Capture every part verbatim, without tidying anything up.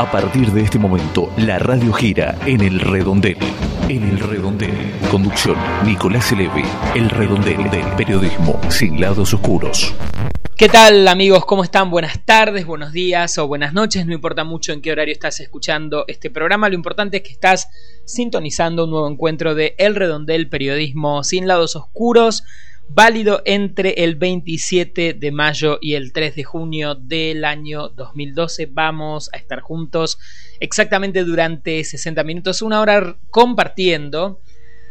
A partir de este momento, la radio gira en El Redondel. En El Redondel. Conducción, Nicolás Elevi. El Redondel del periodismo sin lados oscuros. ¿Qué tal, amigos? ¿Cómo están? Buenas tardes, buenos días o buenas noches. No importa mucho en qué horario estás escuchando este programa. Lo importante es que estás sintonizando un nuevo encuentro de El Redondel, periodismo sin lados oscuros, válido entre el veintisiete de mayo y el tres de junio del año dos mil doce. Vamos a estar juntos exactamente durante sesenta minutos, una hora, compartiendo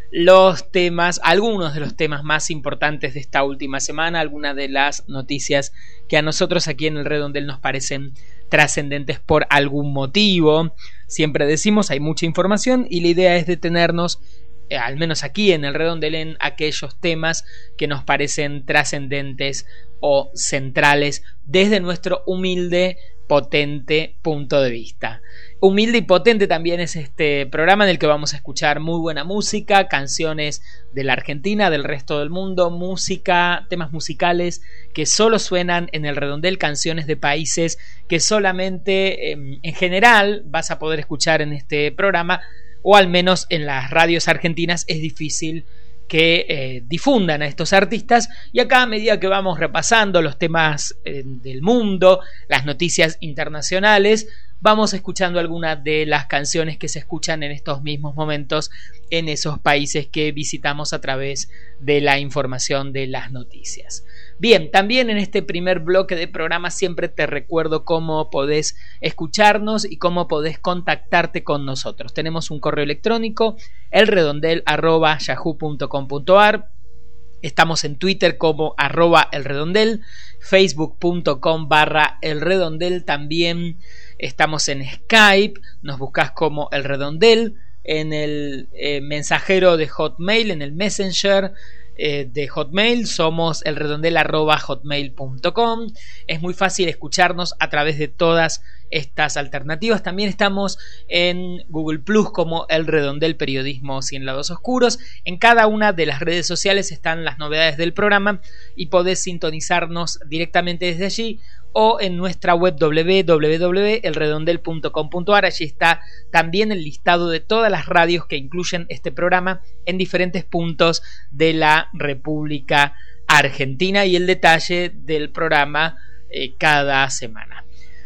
los temas, algunos de los temas más importantes de esta última semana, algunas de las noticias que a nosotros aquí en El Redondel nos parecen trascendentes por algún motivo. Siempre decimos, hay mucha información y la idea es detenernos, eh, al menos aquí en El Redondel, en aquellos temas que nos parecen trascendentes o centrales desde nuestro humilde, potente punto de vista. Humilde y potente también es este programa en el que vamos a escuchar muy buena música, canciones de la Argentina, del resto del mundo, música, temas musicales que solo suenan en El Redondel, canciones de países que solamente eh, en general vas a poder escuchar en este programa, o al menos en las radios argentinas es difícil que eh, difundan a estos artistas. Y acá, a medida que vamos repasando los temas eh, del mundo, las noticias internacionales, vamos escuchando algunas de las canciones que se escuchan en estos mismos momentos en esos países que visitamos a través de la información de las noticias. Bien, también en este primer bloque de programa siempre te recuerdo cómo podés escucharnos y cómo podés contactarte con nosotros. Tenemos un correo electrónico, elredondel arroba yahoo punto com punto ar. Estamos en Twitter como arroba elredondel, facebook punto com barra elredondel. También estamos en Skype, nos buscas como El Redondel, en el eh, mensajero de Hotmail, en el Messenger eh, de Hotmail, somos elredondel arroba hotmail punto com. Es muy fácil escucharnos a través de todas estas alternativas. También estamos en Google Plus como El Redondel, periodismo sin lados oscuros. En cada una de las redes sociales están las novedades del programa y podés sintonizarnos directamente desde allí, o en nuestra web doble u doble u doble u punto el redondel punto com punto ar. Allí está también el listado de todas las radios que incluyen este programa en diferentes puntos de la República Argentina y el detalle del programa eh, cada semana.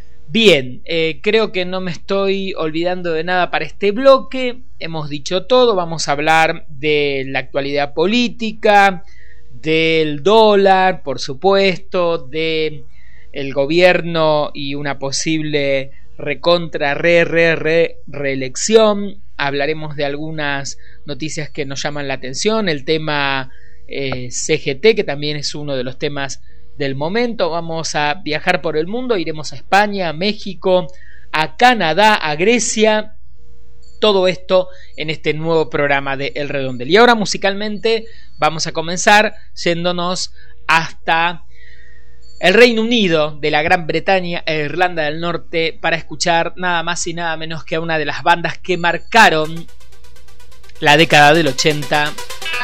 Bien, eh, creo que no me estoy olvidando de nada para este bloque. Hemos dicho todo. Vamos a hablar de la actualidad política, del dólar, por supuesto, de el gobierno y una posible recontra re re re reelección. Hablaremos de algunas noticias que nos llaman la atención, el tema eh, C G T, que también es uno de los temas del momento. Vamos a viajar por el mundo, iremos a España, a México, a Canadá, a Grecia. Todo esto en este nuevo programa de El Redondel. Y ahora, musicalmente, vamos a comenzar yéndonos hasta el Reino Unido, de la Gran Bretaña e Irlanda del Norte, para escuchar nada más y nada menos que a una de las bandas que marcaron la década del ochenta.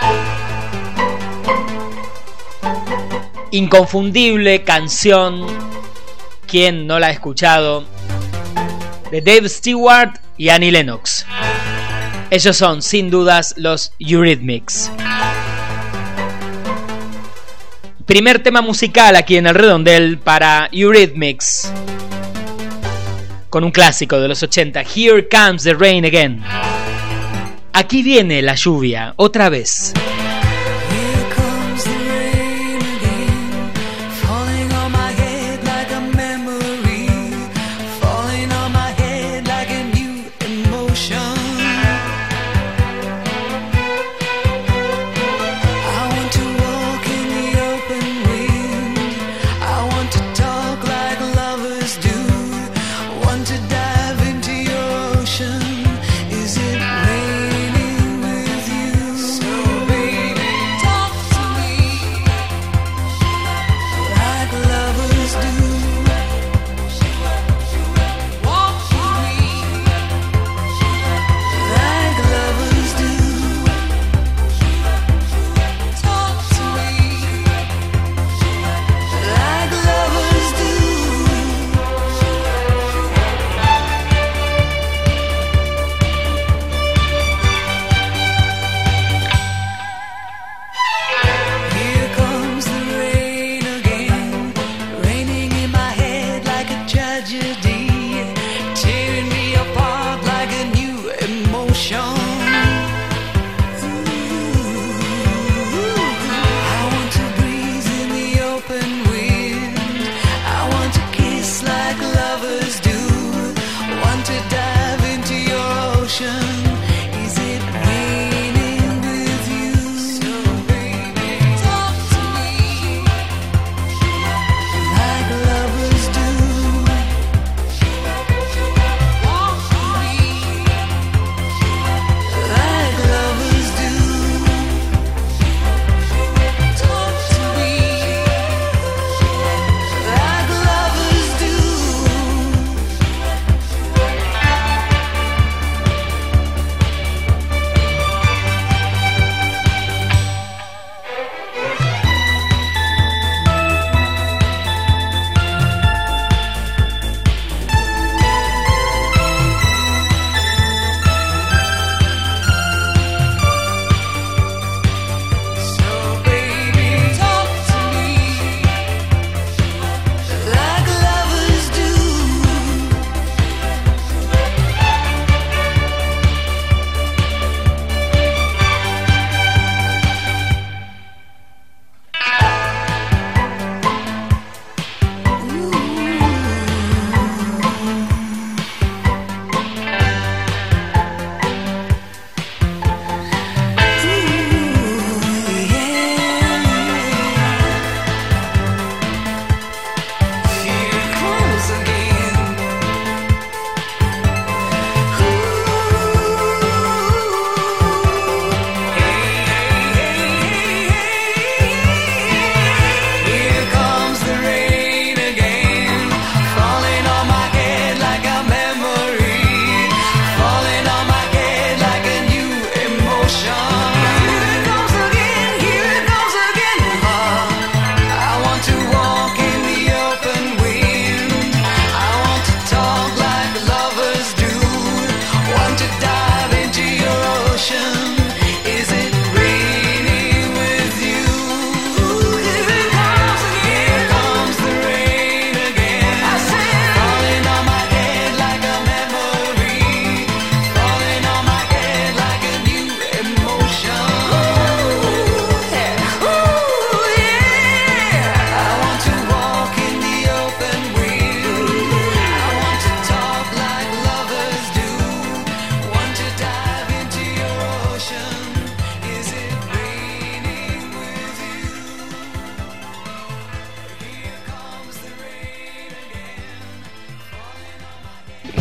Inconfundible canción, ¿quién no la ha escuchado?, de Dave Stewart y Annie Lennox. Ellos son, sin dudas, los Eurythmics. Primer tema musical aquí en El Redondel para Eurythmics, con un clásico de los ochenta, Here Comes the Rain Again. Aquí viene la lluvia, otra vez. Is it raining with you? So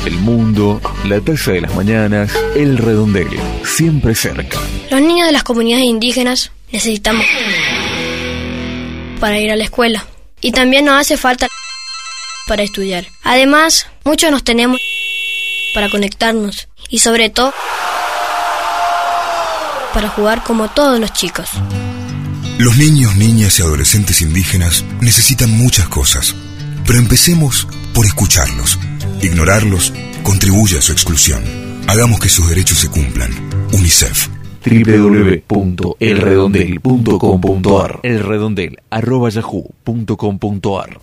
el mundo, la taza de las mañanas, el redondel, siempre cerca. Los niños de las comunidades indígenas necesitamos para ir a la escuela. Y también nos hace falta para estudiar. Además, muchos nos tenemos para conectarnos. Y sobre todo, para jugar como todos los chicos. Los niños, niñas y adolescentes indígenas necesitan muchas cosas. Pero empecemos por escucharlos. Ignorarlos contribuye a su exclusión. Hagamos que sus derechos se cumplan. UNICEF. doble u doble u doble u punto el redondel punto com punto a r elredondel arroba yahoo punto com punto a r.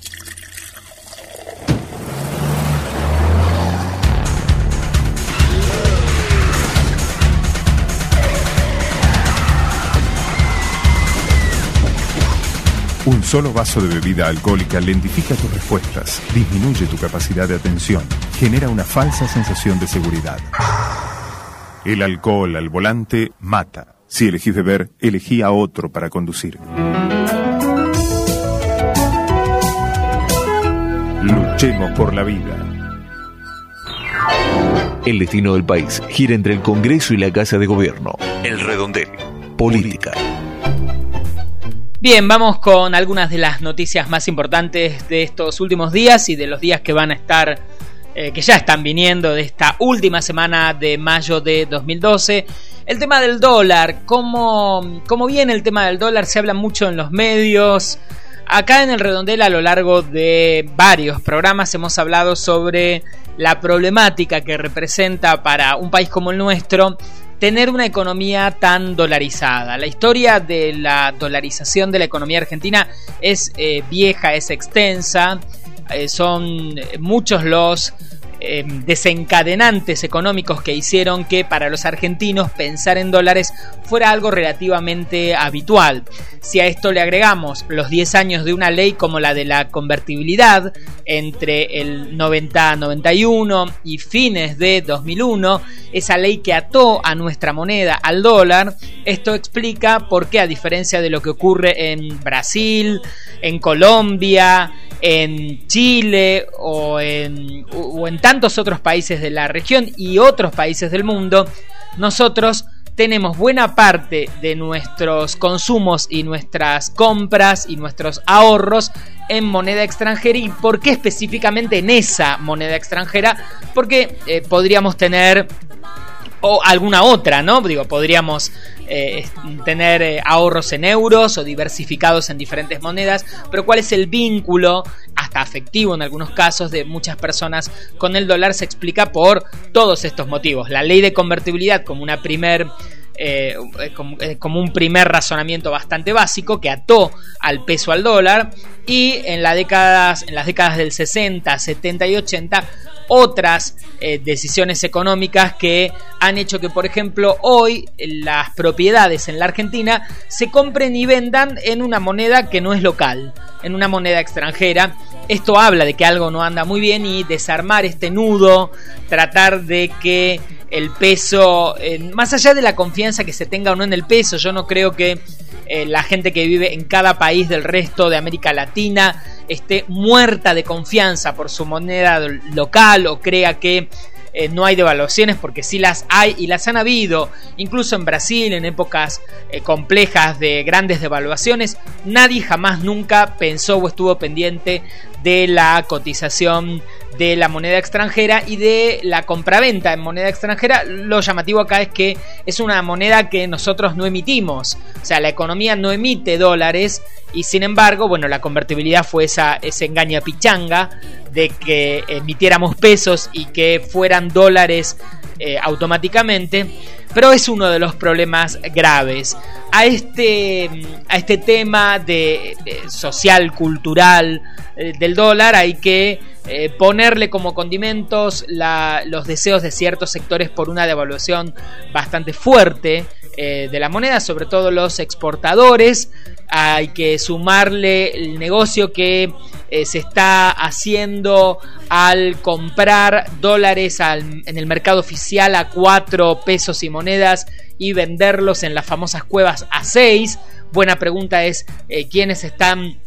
Un solo vaso de bebida alcohólica lentifica tus respuestas, disminuye tu capacidad de atención, genera una falsa sensación de seguridad. El alcohol al volante mata. Si elegís beber, elegí a otro para conducir. Luchemos por la vida. El destino del país gira entre el Congreso y la Casa de Gobierno. El redondel. Política. Bien, vamos con algunas de las noticias más importantes de estos últimos días y de los días que van a estar, eh, que ya están viniendo de esta última semana de mayo de dos mil doce. El tema del dólar, ¿cómo, cómo viene el tema del dólar? Se habla mucho en los medios. Acá en el redondel, a lo largo de varios programas, hemos hablado sobre la problemática que representa para un país como el nuestro tener una economía tan dolarizada. La historia de la dolarización de la economía argentina es eh, vieja, es extensa, eh, son muchos los eh, desencadenantes económicos que hicieron que para los argentinos pensar en dólares fuera algo relativamente habitual. Si a esto le agregamos los diez años de una ley como la de la convertibilidad entre el noventa noventa y uno y fines de dos mil uno, esa ley que ató a nuestra moneda al dólar, esto explica por qué, a diferencia de lo que ocurre en Brasil, en Colombia, en Chile o en, o en tantos otros países de la región y otros países del mundo, nosotros tenemos buena parte de nuestros consumos y nuestras compras y nuestros ahorros en moneda extranjera. ¿Y por qué específicamente en esa moneda extranjera? Porque eh, podríamos tener o alguna otra, ¿no? Digo, podríamos eh, tener eh, ahorros en euros o diversificados en diferentes monedas, pero ¿cuál es el vínculo, hasta afectivo en algunos casos, de muchas personas con el dólar? Se explica por todos estos motivos. La ley de convertibilidad como una primer Eh, como, eh, como un primer razonamiento bastante básico que ató al peso al dólar, y en, la décadas, en las décadas del sesenta, setenta y ochenta otras eh, decisiones económicas que han hecho que, por ejemplo, hoy las propiedades en la Argentina se compren y vendan en una moneda que no es local, en una moneda extranjera. Esto habla de que algo no anda muy bien, y desarmar este nudo, tratar de que el peso, eh, más allá de la confianza que se tenga o no en el peso, yo no creo que eh, la gente que vive en cada país del resto de América Latina esté muerta de confianza por su moneda local o crea que Eh, no hay devaluaciones, porque sí las hay y las han habido, incluso en Brasil en épocas eh, complejas de grandes devaluaciones. Nadie jamás nunca pensó o estuvo pendiente de la cotización de la moneda extranjera y de la compraventa en moneda extranjera. Lo llamativo acá es que es una moneda que nosotros no emitimos, o sea, la economía no emite dólares, y sin embargo, bueno, la convertibilidad fue esa, ese engañapichanga de que emitiéramos pesos y que fueran dólares eh, automáticamente. Pero es uno de los problemas graves. A este, a este tema de, de social, cultural eh, del dólar hay que eh, ponerle como condimentos la, los deseos de ciertos sectores por una devaluación bastante fuerte eh, de la moneda, sobre todo los exportadores. Hay que sumarle el negocio que eh, se está haciendo al comprar dólares al, en el mercado oficial a cuatro pesos y monedas y venderlos en las famosas cuevas a seis. Buena pregunta es eh, quiénes están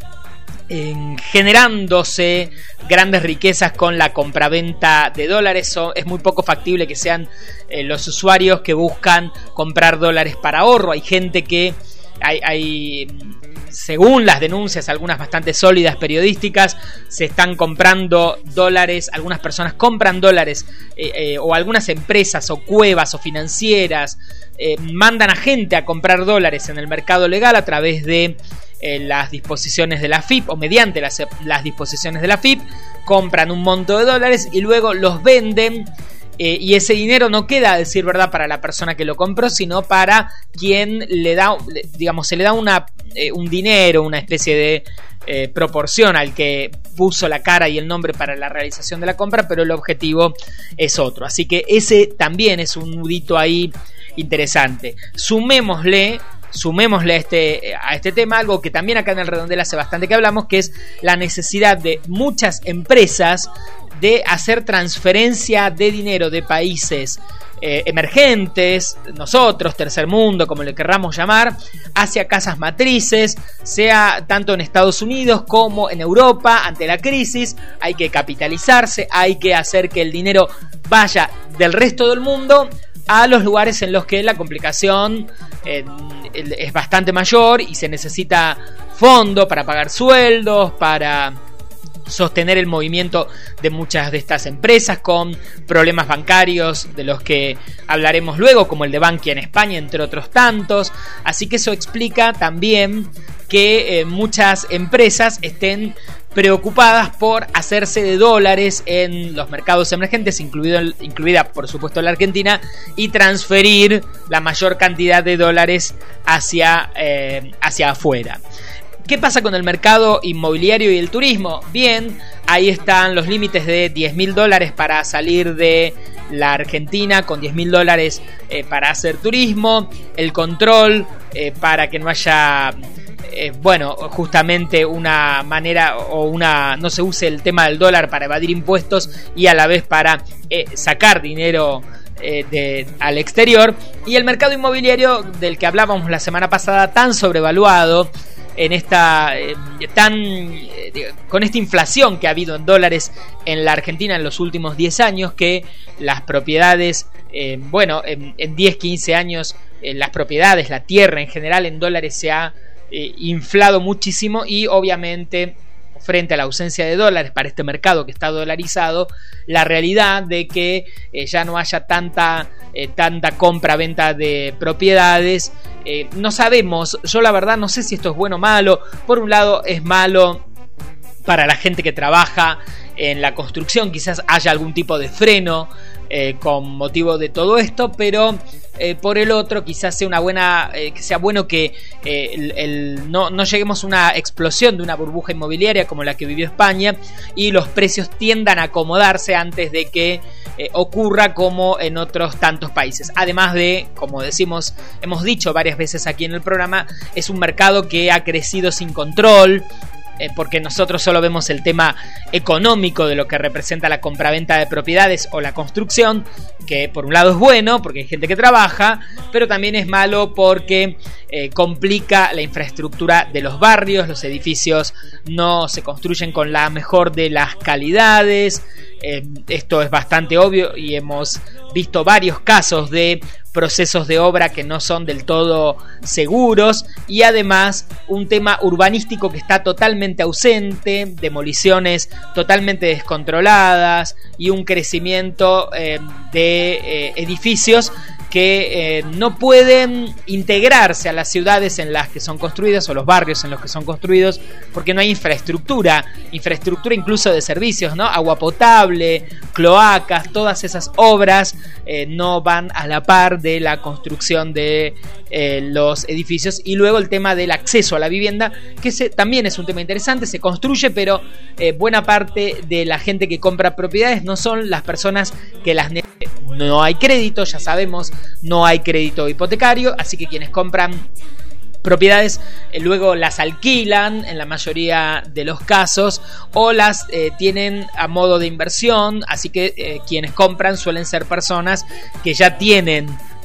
En generándose grandes riquezas con la compraventa de dólares. So, es muy poco factible que sean eh, los usuarios que buscan comprar dólares para ahorro. Hay gente que hay, hay según las denuncias, algunas bastante sólidas periodísticas, se están comprando dólares, algunas personas compran dólares eh, eh, o algunas empresas o cuevas o financieras eh, mandan a gente a comprar dólares en el mercado legal a través de Eh, las disposiciones de la F I P o mediante las, las disposiciones de la F I P, compran un monto de dólares y luego los venden eh, y ese dinero no queda, a decir verdad, para la persona que lo compró, sino para quien le da, digamos, se le da una, eh, un dinero, una especie de eh, proporción al que puso la cara y el nombre para la realización de la compra, pero el objetivo es otro. Así que ese también es un nudito ahí interesante. Sumémosle Sumémosle a este, a este tema algo que también acá en el Redondel hace bastante que hablamos, que es la necesidad de muchas empresas de hacer transferencia de dinero de países eh, emergentes, nosotros, tercer mundo, como le querramos llamar, hacia casas matrices, sea tanto en Estados Unidos como en Europa. Ante la crisis hay que capitalizarse, hay que hacer que el dinero vaya del resto del mundo a los lugares en los que la complicación eh, es bastante mayor y se necesita fondo para pagar sueldos, para sostener el movimiento de muchas de estas empresas con problemas bancarios de los que hablaremos luego, como el de Bankia en España, entre otros tantos. Así que eso explica también que eh, muchas empresas estén preocupadas por hacerse de dólares en los mercados emergentes, incluido, incluida por supuesto la Argentina, y transferir la mayor cantidad de dólares hacia, eh, hacia afuera. ¿Qué pasa con el mercado inmobiliario y el turismo? Bien, ahí están los límites de diez mil dólares para salir de la Argentina, con diez mil dólares eh, para hacer turismo, el control eh, para que no haya... Eh, bueno, justamente una manera o una no se use el tema del dólar para evadir impuestos y a la vez para eh, sacar dinero eh, de, al exterior. Y el mercado inmobiliario del que hablábamos la semana pasada, tan sobrevaluado en esta eh, tan eh, con esta inflación que ha habido en dólares en la Argentina en los últimos diez años, que las propiedades eh, bueno, en, en diez, quince años eh, las propiedades, la tierra en general en dólares se ha Eh, inflado muchísimo, y obviamente frente a la ausencia de dólares para este mercado que está dolarizado, la realidad de que eh, ya no haya tanta eh, tanta compra-venta de propiedades, eh, no sabemos. Yo la verdad no sé si esto es bueno o malo. Por un lado es malo para la gente que trabaja en la construcción, quizás haya algún tipo de freno eh, con motivo de todo esto, pero eh, por el otro quizás sea una buena eh, que sea bueno que eh, el, el, no, no lleguemos a una explosión de una burbuja inmobiliaria como la que vivió España y los precios tiendan a acomodarse antes de que eh, ocurra como en otros tantos países. Además de, como decimos, hemos dicho varias veces aquí en el programa, es un mercado que ha crecido sin control, Eh, porque nosotros solo vemos el tema económico de lo que representa la compraventa de propiedades o la construcción, que por un lado es bueno porque hay gente que trabaja, pero también es malo porque eh, complica la infraestructura de los barrios. Los edificios no se construyen con la mejor de las calidades. Eh, esto es bastante obvio y hemos visto varios casos de procesos de obra que no son del todo seguros, y además un tema urbanístico que está totalmente ausente, demoliciones totalmente descontroladas y un crecimiento eh, de eh, edificios que eh, no pueden integrarse a las ciudades en las que son construidas o los barrios en los que son construidos, porque no hay infraestructura, infraestructura incluso de servicios, ¿no? Agua potable, cloacas, todas esas obras eh, no van a la par de la construcción de eh, los edificios. Y luego el tema del acceso a la vivienda, que se, también es un tema interesante. Se construye, pero eh, buena parte de la gente que compra propiedades no son las personas que las necesitan. No hay crédito, ya sabemos, no hay crédito hipotecario, así que quienes compran propiedades eh, luego las alquilan en la mayoría de los casos, o las eh, tienen a modo de inversión, así que eh, quienes compran suelen ser personas que ya tienen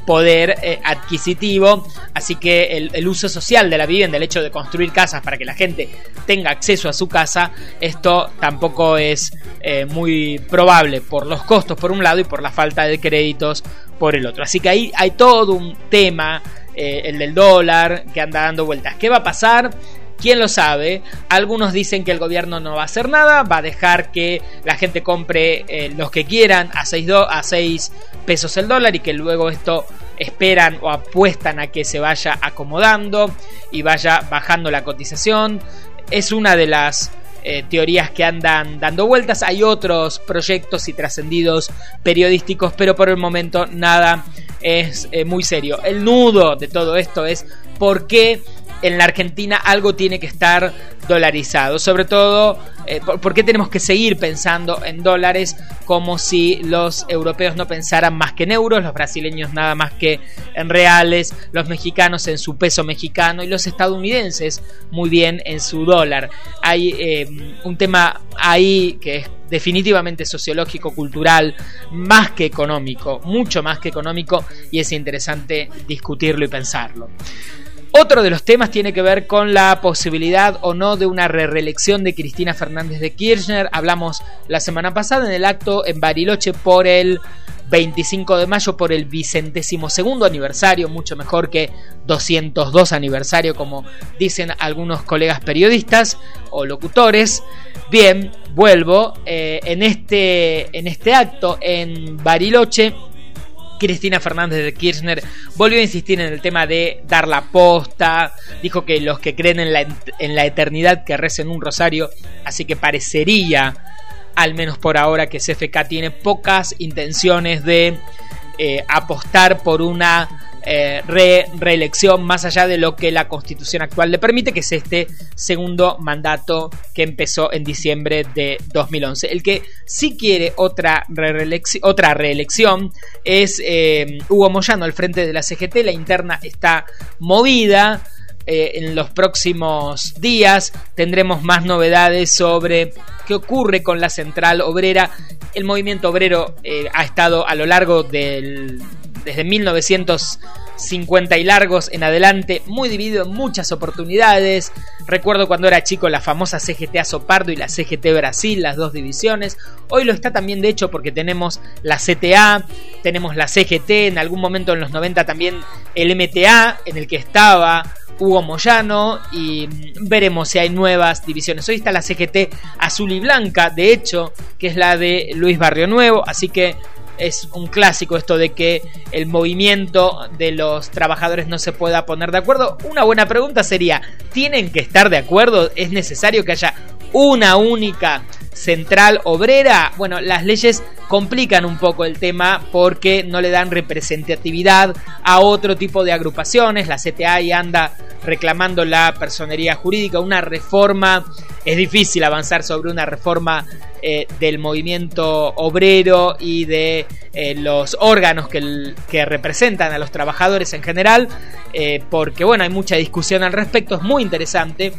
poder eh, adquisitivo, así que el, el uso social de la vivienda, el hecho de construir casas para que la gente tenga acceso a su casa, esto tampoco es eh, muy probable por los costos por un lado y por la falta de créditos por el otro. Así que ahí hay todo un tema, eh, el del dólar, que anda dando vueltas. ¿Qué va a pasar? ¿Quién lo sabe? Algunos dicen que el gobierno no va a hacer nada, va a dejar que la gente compre eh, los que quieran a seis pesos el dólar y que luego esto esperan o apuestan a que se vaya acomodando y vaya bajando la cotización. Es una de las eh, teorías que andan dando vueltas. Hay otros proyectos y trascendidos periodísticos, pero por el momento nada es eh, muy serio. El nudo de todo esto es por qué en la Argentina algo tiene que estar dolarizado. Sobre todo, eh, ¿por, ¿por qué tenemos que seguir pensando en dólares como si los europeos no pensaran más que en euros, los brasileños nada más que en reales, los mexicanos en su peso mexicano y los estadounidenses muy bien en su dólar? Hay eh, un tema ahí que es definitivamente sociológico, cultural, más que económico, mucho más que económico, y es interesante discutirlo y pensarlo. Otro de los temas tiene que ver con la posibilidad o no de una reelección de Cristina Fernández de Kirchner. Hablamos la semana pasada en el acto en Bariloche por el veinticinco de mayo, por el vicentésimo segundo aniversario, mucho mejor que doscientos dos aniversario, como dicen algunos colegas periodistas o locutores. Bien, vuelvo, eh, en, este, en este acto en Bariloche, Cristina Fernández de Kirchner volvió a insistir en el tema de dar la posta. Dijo que los que creen en la, en la eternidad que recen un rosario, así que parecería, al menos por ahora, que C F K tiene pocas intenciones de eh, apostar por una eh, re, reelección más allá de lo que la Constitución actual le permite, que es este segundo mandato que empezó en diciembre de dos mil once. El que sí quiere otra reelección, otra reelección es eh, Hugo Moyano al frente de la C G T. La interna está movida. Eh, en los próximos días tendremos más novedades sobre qué ocurre con la central obrera. El movimiento obrero eh, ha estado a lo largo del desde mil novecientos cincuenta y largos en adelante muy dividido en muchas oportunidades. Recuerdo cuando era chico la famosa C G T Azopardo y la C G T Brasil, las dos divisiones. Hoy lo está también, de hecho, porque tenemos la C T A, tenemos la C G T, en algún momento en los noventa también el M T A, en el que estaba Hugo Moyano, y veremos si hay nuevas divisiones. Hoy está la C G T Azul y Blanca, de hecho, que es la de Luis Barrio Nuevo, así que es un clásico esto de que el movimiento de los trabajadores no se pueda poner de acuerdo. Una buena pregunta sería, ¿tienen que estar de acuerdo? ¿Es necesario que haya una única central obrera? Bueno, las leyes complican un poco el tema porque no le dan representatividad a otro tipo de agrupaciones. La C T A y anda reclamando la personería jurídica, una reforma. Es difícil avanzar sobre una reforma eh, del movimiento obrero y de eh, los órganos que, el, que representan a los trabajadores en general, eh, porque bueno, hay mucha discusión al respecto. Es muy interesante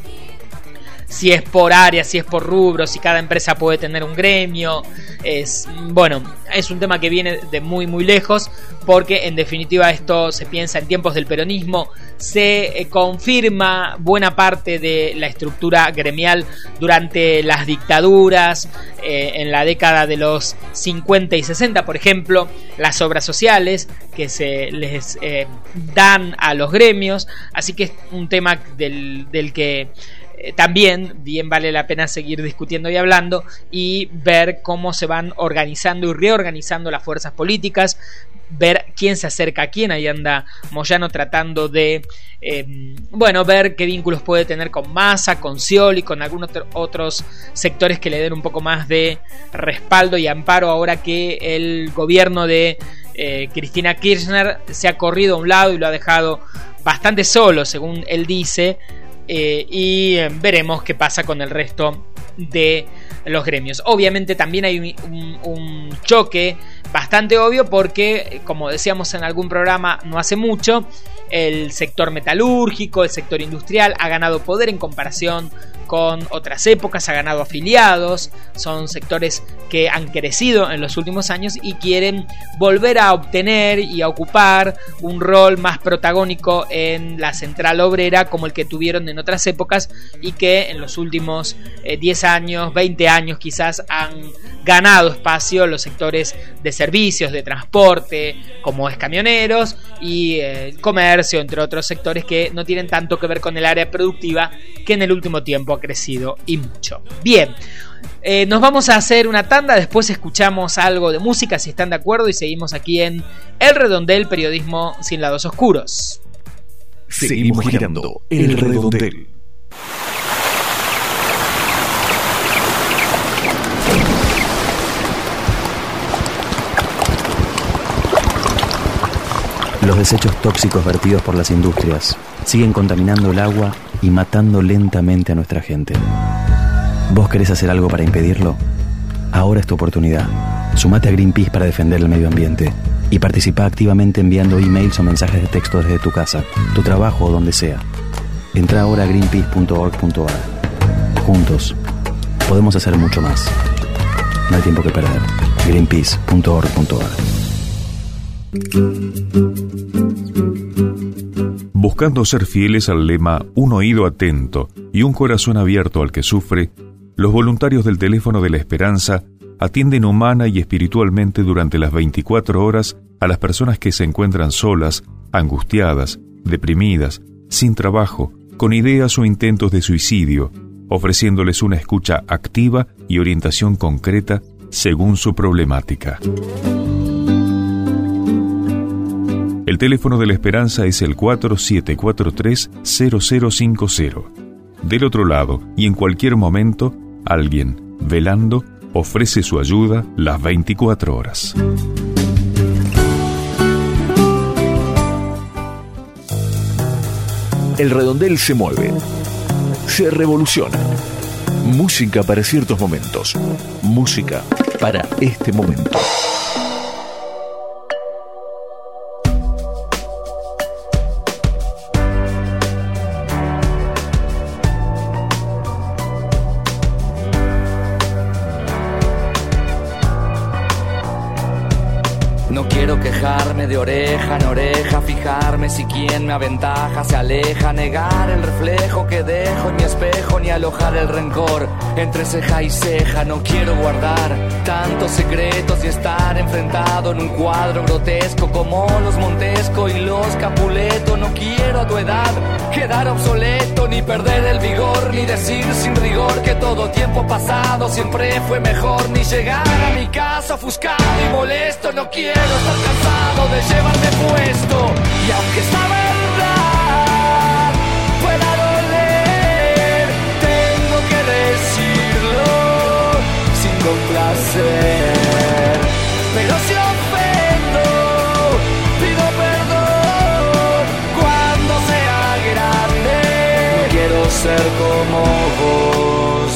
si es por área, si es por rubro, si cada empresa puede tener un gremio. Es, bueno, es un tema que viene de muy muy lejos, porque en definitiva esto se piensa en tiempos del peronismo, se eh, confirma buena parte de la estructura gremial durante las dictaduras, eh, en la década de los cincuenta y sesenta, por ejemplo, las obras sociales que se les eh, dan a los gremios, así que es un tema del, del que también bien vale la pena seguir discutiendo y hablando, y ver cómo se van organizando y reorganizando las fuerzas políticas, ver quién se acerca a quién. Ahí anda Moyano tratando de eh, bueno, ver qué vínculos puede tener con Massa, con Scioli, con algunos otros sectores que le den un poco más de respaldo y amparo ahora que el gobierno de eh, Cristina Kirchner se ha corrido a un lado y lo ha dejado bastante solo, según él dice. Eh, y veremos qué pasa con el resto de los gremios. Obviamente también hay un, un, un choque bastante obvio porque, como decíamos en algún programa no hace mucho, el sector metalúrgico, el sector industrial ha ganado poder en comparación con otras épocas, ha ganado afiliados, son sectores que han crecido en los últimos años y quieren volver a obtener y a ocupar un rol más protagónico en la central obrera como el que tuvieron en otras épocas y que en los últimos eh, diez años, veinte años quizás han ganado espacio los sectores de servicios, de transporte, como es camioneros y eh, comercio, entre otros sectores que no tienen tanto que ver con el área productiva, que en el último tiempo ha crecido y mucho. Bien, eh, nos vamos a hacer una tanda, después escuchamos algo de música si están de acuerdo y seguimos aquí en El Redondel, periodismo sin lados oscuros. Seguimos girando El Redondel. Los desechos tóxicos vertidos por las industrias siguen contaminando el agua y matando lentamente a nuestra gente. ¿Vos querés hacer algo para impedirlo? Ahora es tu oportunidad. Sumate a Greenpeace para defender el medio ambiente y participa activamente enviando emails o mensajes de texto desde tu casa, tu trabajo o donde sea. Entra ahora a greenpeace punto org punto a r. Juntos podemos hacer mucho más. No hay tiempo que perder. greenpeace punto org punto a r. Buscando ser fieles al lema "un oído atento y un corazón abierto al que sufre", los voluntarios del Teléfono de la Esperanza atienden humana y espiritualmente durante las veinticuatro horas a las personas que se encuentran solas, angustiadas, deprimidas, sin trabajo, con ideas o intentos de suicidio, ofreciéndoles una escucha activa y orientación concreta según su problemática. El teléfono de la Esperanza es el cuatro siete cuatro tres cero cero cinco cero. Del otro lado, y en cualquier momento, alguien, velando, ofrece su ayuda las veinticuatro horas. El Redondel se mueve, se revoluciona. Música para ciertos momentos, música para este momento. No quiero quejarme de oreja en oreja, fijarme si quien me aventaja se aleja, negar el reflejo que dejo en mi espejo, ni alojar el rencor entre ceja y ceja. No quiero guardar tantos secretos y estar enfrentado en un cuadro grotesco como los Montesco y los Capuleto. No quiero a tu edad quedar obsoleto, ni perder el vigor, ni decir sin rigor que todo tiempo pasado siempre fue mejor, ni llegar a mi casa ofuscado y molesto. No quiero estar cansado de llevarme puesto, y aunque esta verdad pueda doler, tengo que decirlo sin complacer. Pero si ofendo, pido perdón cuando sea grande. No quiero ser como vos.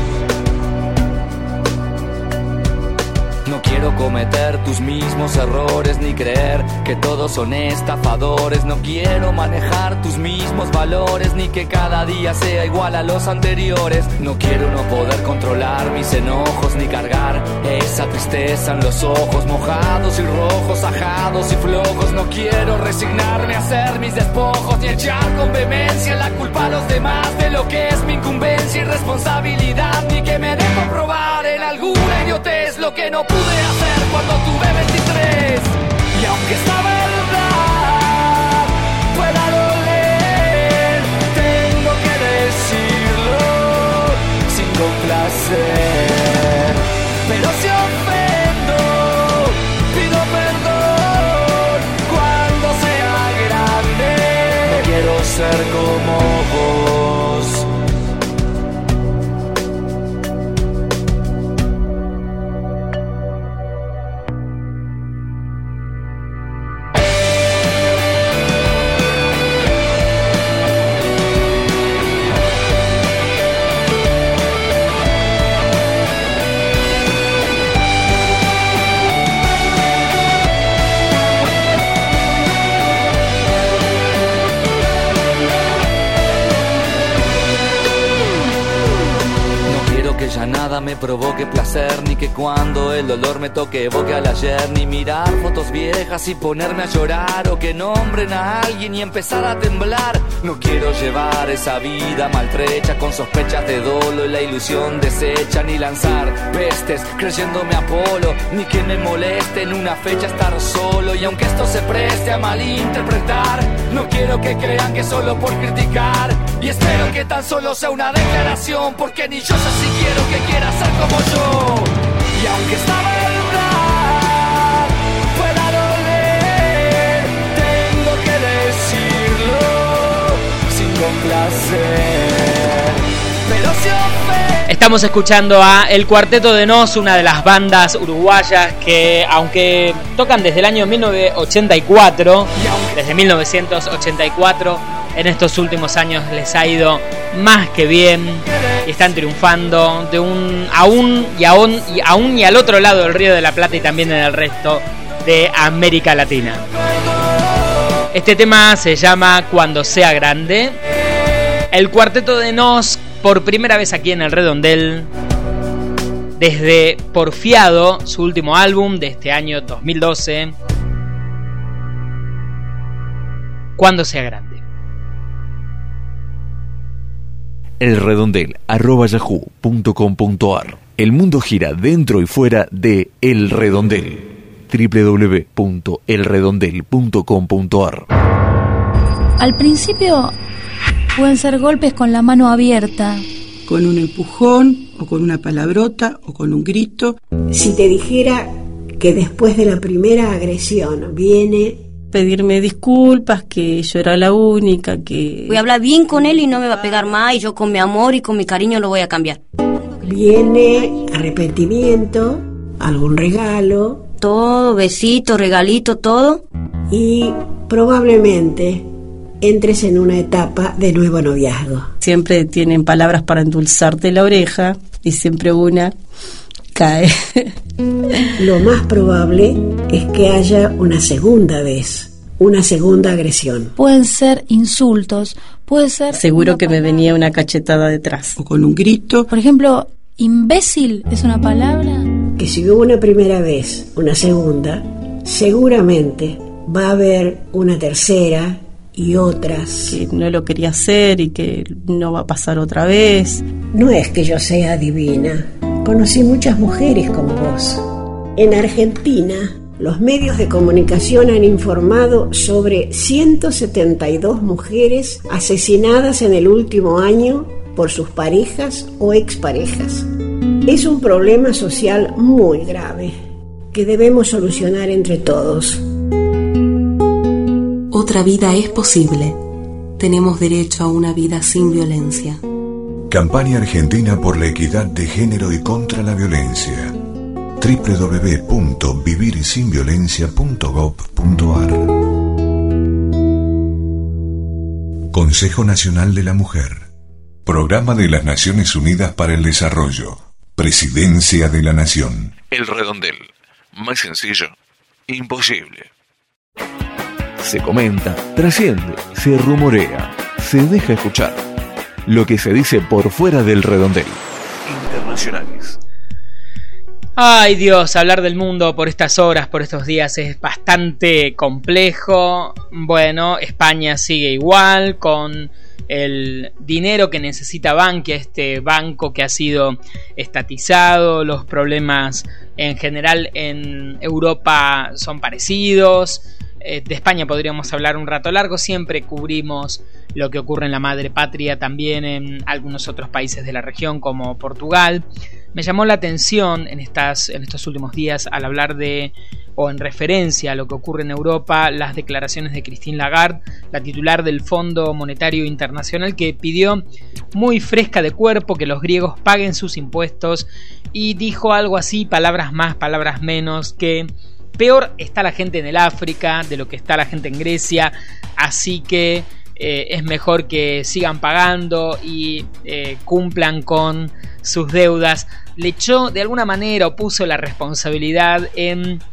No quiero cometer tus mismos errores, ni creer que todos son estafadores. No quiero manejar tus mismos valores, ni que cada día sea igual a los anteriores. No quiero no poder controlar mis enojos, ni cargar esa tristeza en los ojos mojados y rojos, ajados y flojos. No quiero resignarme a hacer mis despojos, ni echar con vehemencia la culpa a los demás de lo que es mi incumbencia y responsabilidad, ni que me dejo probar en alguna idiotez lo que no pude hacer cuando tuve veintitrés. Y aunque esta verdad pueda doler, tengo que decirlo sin complacer. Pero si ofendo, pido perdón cuando sea grande. No quiero ser como vos. que ya nada me provoque placer, ni que cuando el dolor me toque evoque al ayer, ni mirar fotos viejas y ponerme a llorar, o que nombren a alguien y empezar a temblar. No quiero llevar esa vida maltrecha con sospechas de dolo y la ilusión deshecha, ni lanzar pestes creyéndome Apolo, ni que me moleste en una fecha estar solo. Y aunque esto se preste a malinterpretar, no quiero que crean que solo por criticar, y espero que tan solo sea una declaración, porque ni yo sé si quiero que quiera ser como yo. Y aunque esta verdad pueda doler, tengo que decirlo sin complacer. Pero si ofende... Estamos escuchando a El Cuarteto de Nos, una de las bandas uruguayas que, aunque tocan desde el año mil novecientos ochenta y cuatro, desde mil novecientos ochenta y cuatro, en estos últimos años les ha ido más que bien y están triunfando de un aún y aún y aún y al otro lado del Río de la Plata y también en el resto de América Latina. Este tema se llama Cuando sea grande. El Cuarteto de Nos, por primera vez aquí en el Redondel, desde Porfiado, su último álbum de este año dos mil doce, Cuando sea grande. El Redondel arroba yahoo punto com punto ar. El mundo gira dentro y fuera de El Redondel. doble u doble u doble u punto el redondel punto com punto ar. Al principio pueden ser golpes con la mano abierta, con un empujón o con una palabrota o con un grito. Si te dijera que después de la primera agresión viene pedirme disculpas, que yo era la única, que... Voy a hablar bien con él y no me va a pegar más, y yo con mi amor y con mi cariño lo voy a cambiar. Viene arrepentimiento, algún regalo. Todo, besito, regalito, todo. Y probablemente entres en una etapa de nuevo noviazgo. Siempre tienen palabras para endulzarte la oreja y siempre una cae. Lo más probable es que haya una segunda vez, una segunda agresión. Pueden ser insultos, puede ser... Seguro que me venía una cachetada detrás. O con un grito. Por ejemplo, imbécil es una palabra. Que si hubo una primera vez, una segunda, seguramente va a haber una tercera y otras. Que no lo quería hacer y que no va a pasar otra vez. No es que yo sea divina. Conocí muchas mujeres como vos. En Argentina, los medios de comunicación han informado sobre ciento setenta y dos mujeres asesinadas en el último año por sus parejas o exparejas. Es un problema social muy grave que debemos solucionar entre todos. Otra vida es posible. Tenemos derecho a una vida sin violencia. Campaña Argentina por la Equidad de Género y contra la Violencia. doble u doble u doble u punto vivir sin violencia punto gob punto ar. Consejo Nacional de la Mujer. Programa de las Naciones Unidas para el Desarrollo. Presidencia de la Nación. El Redondel. Más sencillo, imposible. Se comenta, trasciende, se rumorea, se deja escuchar. Lo que se dice por fuera del Redondel. Internacionales. Ay Dios, hablar del mundo por estas horas, por estos días es bastante complejo. Bueno, España sigue igual con el dinero que necesita Bankia, este banco que ha sido estatizado. Los problemas en general en Europa son parecidos. De España podríamos hablar un rato largo. Siempre cubrimos lo que ocurre en la madre patria, también en algunos otros países de la región como Portugal. Me llamó la atención en, estas, en estos últimos días, al hablar de, o en referencia a lo que ocurre en Europa, las declaraciones de Christine Lagarde, la titular del Fondo Monetario Internacional, que pidió muy fresca de cuerpo que los griegos paguen sus impuestos, y dijo algo así, palabras más, palabras menos, que peor está la gente en el África de lo que está la gente en Grecia, así que eh, es mejor que sigan pagando y eh, cumplan con sus deudas. Le echó de alguna manera o puso la responsabilidad en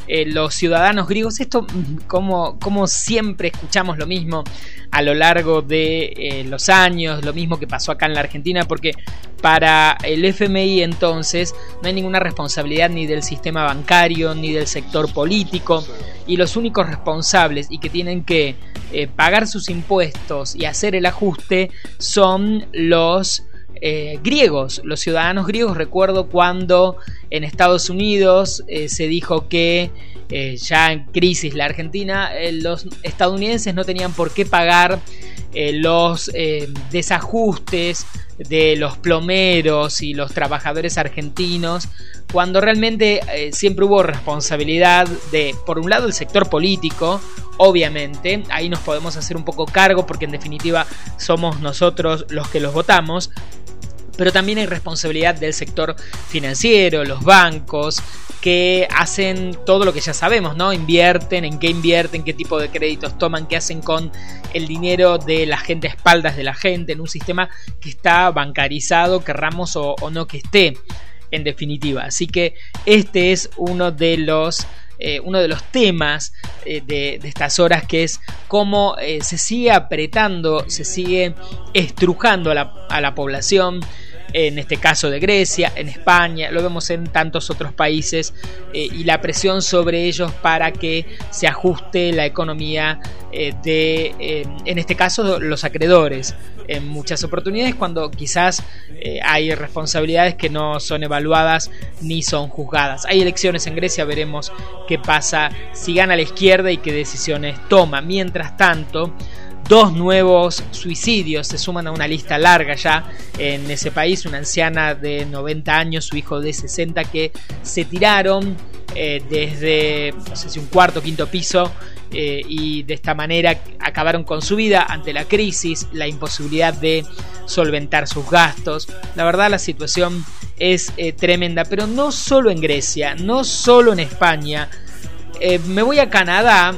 eh, los ciudadanos griegos. Esto, como, como siempre escuchamos lo mismo a lo largo de eh, los años, lo mismo que pasó acá en la Argentina, porque para el F M I entonces no hay ninguna responsabilidad ni del sistema bancario ni del sector político, y los únicos responsables y que tienen que eh, pagar sus impuestos y hacer el ajuste son los Eh, griegos, los ciudadanos griegos. Recuerdo cuando en Estados Unidos eh, se dijo que eh, ya en crisis la Argentina, eh, los estadounidenses no tenían por qué pagar eh, los eh, desajustes de los plomeros y los trabajadores argentinos, cuando realmente eh, siempre hubo responsabilidad de, por un lado, el sector político. Obviamente, ahí nos podemos hacer un poco cargo porque en definitiva somos nosotros los que los votamos, pero también hay responsabilidad del sector financiero, los bancos, que hacen todo lo que ya sabemos, ¿no? Invierten, en qué invierten, qué tipo de créditos toman, qué hacen con el dinero de la gente a espaldas de la gente, en un sistema que está bancarizado, querramos o, o no que esté, en definitiva. Así que este es uno de los Eh, uno de los temas eh, de, de estas horas, que es cómo eh, se sigue apretando, se sigue estrujando a la, a la población, en este caso de Grecia, en España, lo vemos en tantos otros países, eh, y la presión sobre ellos para que se ajuste la economía eh, de, eh, en este caso, los acreedores, en muchas oportunidades cuando quizás eh, hay responsabilidades que no son evaluadas ni son juzgadas. Hay elecciones en Grecia, veremos qué pasa, si gana la izquierda y qué decisiones toma. Mientras tanto, dos nuevos suicidios se suman a una lista larga ya en ese país. Una anciana de noventa años, su hijo de sesenta, que se tiraron eh, desde, no sé si un cuarto o quinto piso, eh, y de esta manera acabaron con su vida ante la crisis, la imposibilidad de solventar sus gastos. La verdad, la situación es eh, tremenda, pero no solo en Grecia, no solo en España. Eh, me voy a Canadá.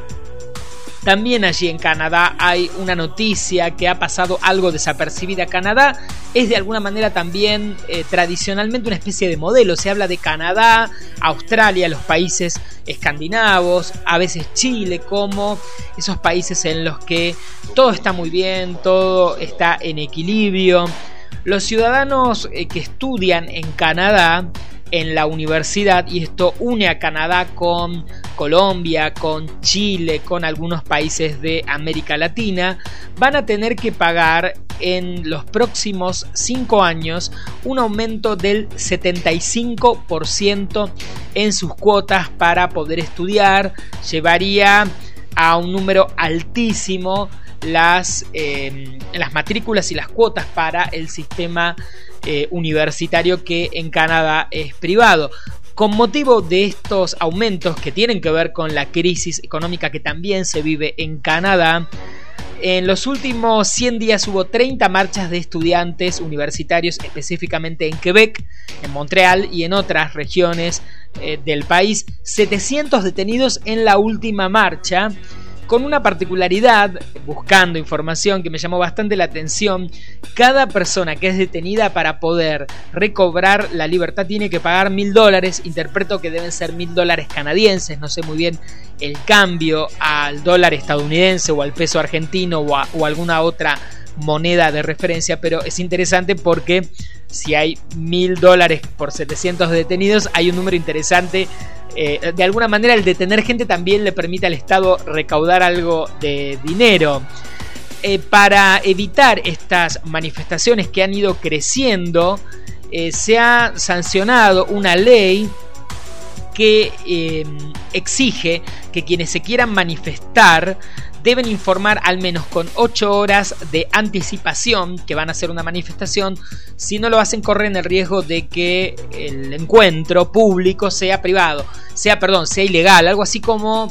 También allí en Canadá hay una noticia que ha pasado algo desapercibida. Canadá es de alguna manera también eh, tradicionalmente una especie de modelo. Se habla de Canadá, Australia, los países escandinavos, a veces Chile, como esos países en los que todo está muy bien, todo está en equilibrio. Los ciudadanos eh, que estudian en Canadá, en la universidad, y esto une a Canadá con Colombia, con Chile, con algunos países de América Latina, van a tener que pagar en los próximos cinco años un aumento del setenta y cinco por ciento en sus cuotas para poder estudiar. Llevaría a un número altísimo las, eh, las matrículas y las cuotas para el sistema Eh, universitario, que en Canadá es privado. Con motivo de estos aumentos que tienen que ver con la crisis económica que también se vive en Canadá, en los últimos cien días hubo treinta marchas de estudiantes universitarios, específicamente en Quebec, en Montreal y en otras regiones eh, del país. setecientos detenidos en la última marcha, con una particularidad, buscando información que me llamó bastante la atención. Cada persona que es detenida, para poder recobrar la libertad, tiene que pagar mil dólares. Interpreto que deben ser mil dólares canadienses, no sé muy bien el cambio al dólar estadounidense o al peso argentino o, a, o alguna otra moneda de referencia, pero es interesante porque si hay mil dólares por setecientos detenidos, hay un número interesante. Eh, de alguna manera, el detener gente también le permite al Estado recaudar algo de dinero. Eh, para evitar estas manifestaciones que han ido creciendo, eh, se ha sancionado una ley que eh, exige que quienes se quieran manifestar deben informar al menos con ocho horas de anticipación que van a hacer una manifestación. Si no lo hacen, corren el riesgo de que el encuentro público sea privado, sea, perdón, sea ilegal, algo así como,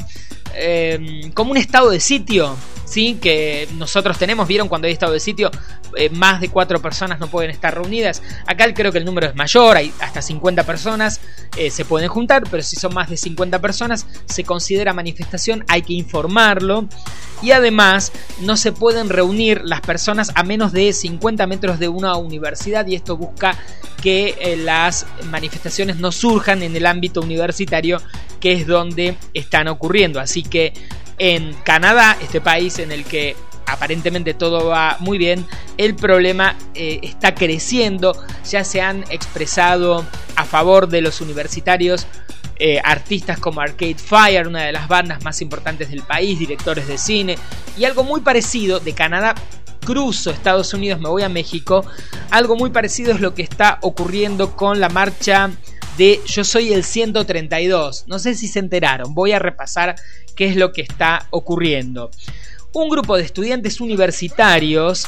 eh, como un estado de sitio, ¿sí? Que nosotros tenemos. ¿Vieron cuando hay estado de sitio? Eh, más de cuatro personas no pueden estar reunidas. Acá creo que el número es mayor, hay hasta cincuenta personas eh, se pueden juntar, pero si son más de cincuenta personas se considera manifestación, hay que informarlo. Y además no se pueden reunir las personas a menos de cincuenta metros de una universidad, y esto busca que eh, las manifestaciones no surjan en el ámbito universitario que es donde están ocurriendo. Así que en Canadá, este país en el que aparentemente todo va muy bien, el problema eh, está creciendo. Ya se han expresado a favor de los universitarios eh, artistas como Arcade Fire, una de las bandas más importantes del país, directores de cine, y algo muy parecido. De Canadá cruzo Estados Unidos, me voy a México. Algo muy parecido es lo que está ocurriendo con la marcha de Yo Soy el ciento treinta y dos. No sé si se enteraron, voy a repasar qué es lo que está ocurriendo. Un grupo de estudiantes universitarios,